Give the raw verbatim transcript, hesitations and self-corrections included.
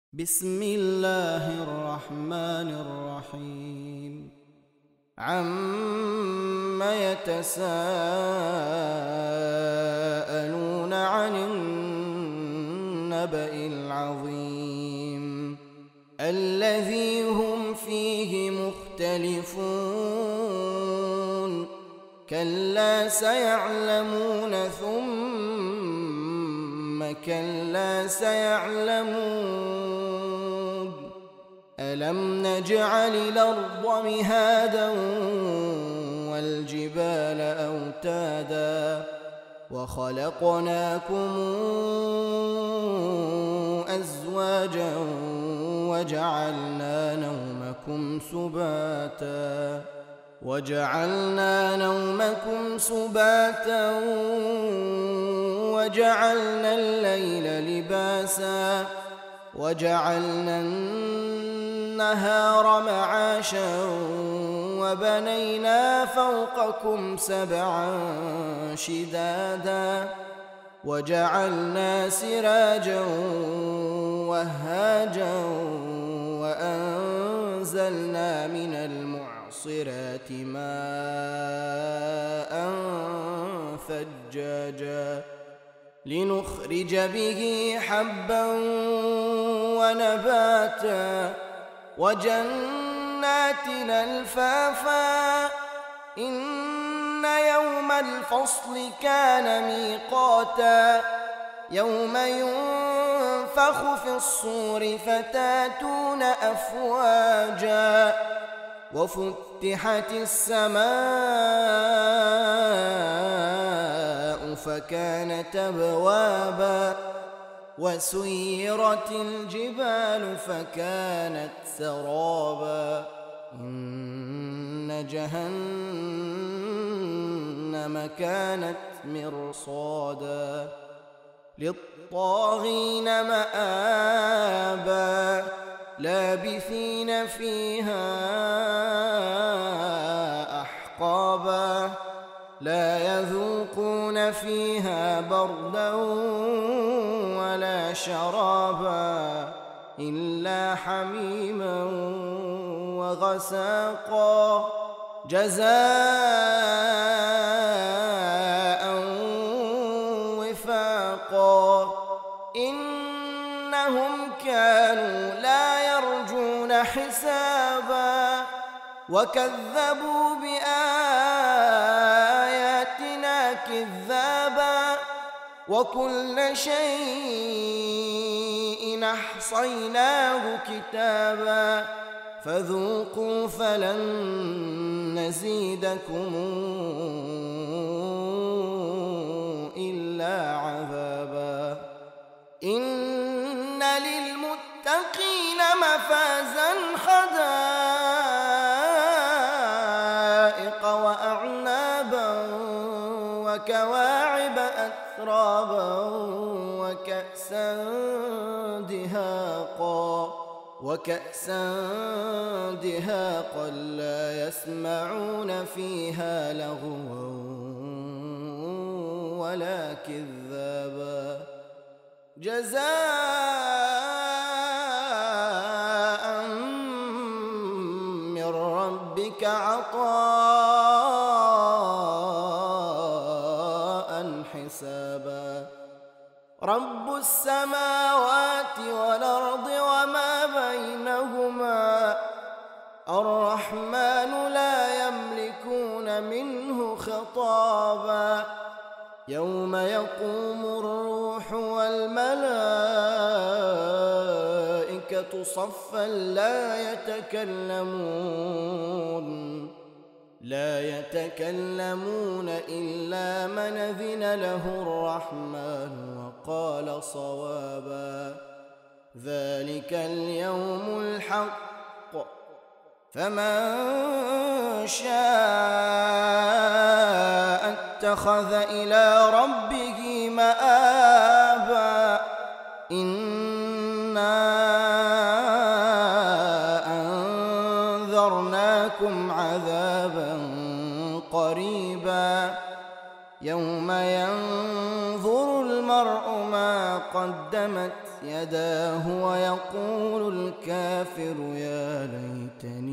بسم الله الرحمن الرحيم. عم يتساءلون عن النبأ العظيم الذي هم فيه مختلفون كلا سيعلمون ثم كلا سيعلمون ألم نجعل الأرض مهادا والجبال أوتادا وخلقناكم أزواجا وجعلنا نومكم سباتا وجعلنا نومكم سباتا وجعلنا الليل لباسا وجعلنا النهار معاشا وبنينا فوقكم سبعا شدادا وجعلنا سراجا وهاجا وأنزلنا من المعصرات ماء ثجاجا لنخرج به حبا ونباتا وجنات ألفافا إن يوم الفصل كان ميقاتا يوم ينفخ في الصور فتاتون أفواجا وفتحت السماء فكانت أبوابا وسيرت الجبال فكانت سرابا إن جهنم كانت مرصادا للطاغين مآبا لابثين فيها أحقابا لا يذوقون فيها بردا ولا شرابا إلا حميما وغساقا جزاء وفاقا إنهم كانوا لا يرجون حسابا وكذبوا بآياتنا كذابا وكل شيء أحصيناه كتابا فذوقوا فلن نزيدكم إلا عذابا إن للمتقين مفازا حدائق وأعنابا وكواعب أترابا وكأسا دهاقا وكأسا دهاقا لا يسمعون فيها لغوا ولا كذابا جزاء من ربك عطاء حسابا رب السماوات والأرض وما بينهما الرحمن لا يملكون منه خطابا يوم يقوم الروح والملائكة صفا لا يتكلمون لا يتكلمون إلا من أذن له الرحمن وقال صوابا ذلك اليوم الحق فمن شاء اتخذ إلى ربه مآبا إنا أنذرناكم عذابا قريبا يوم ينظر المرء ما قدمت يداه ويقول الكافر يا ليتني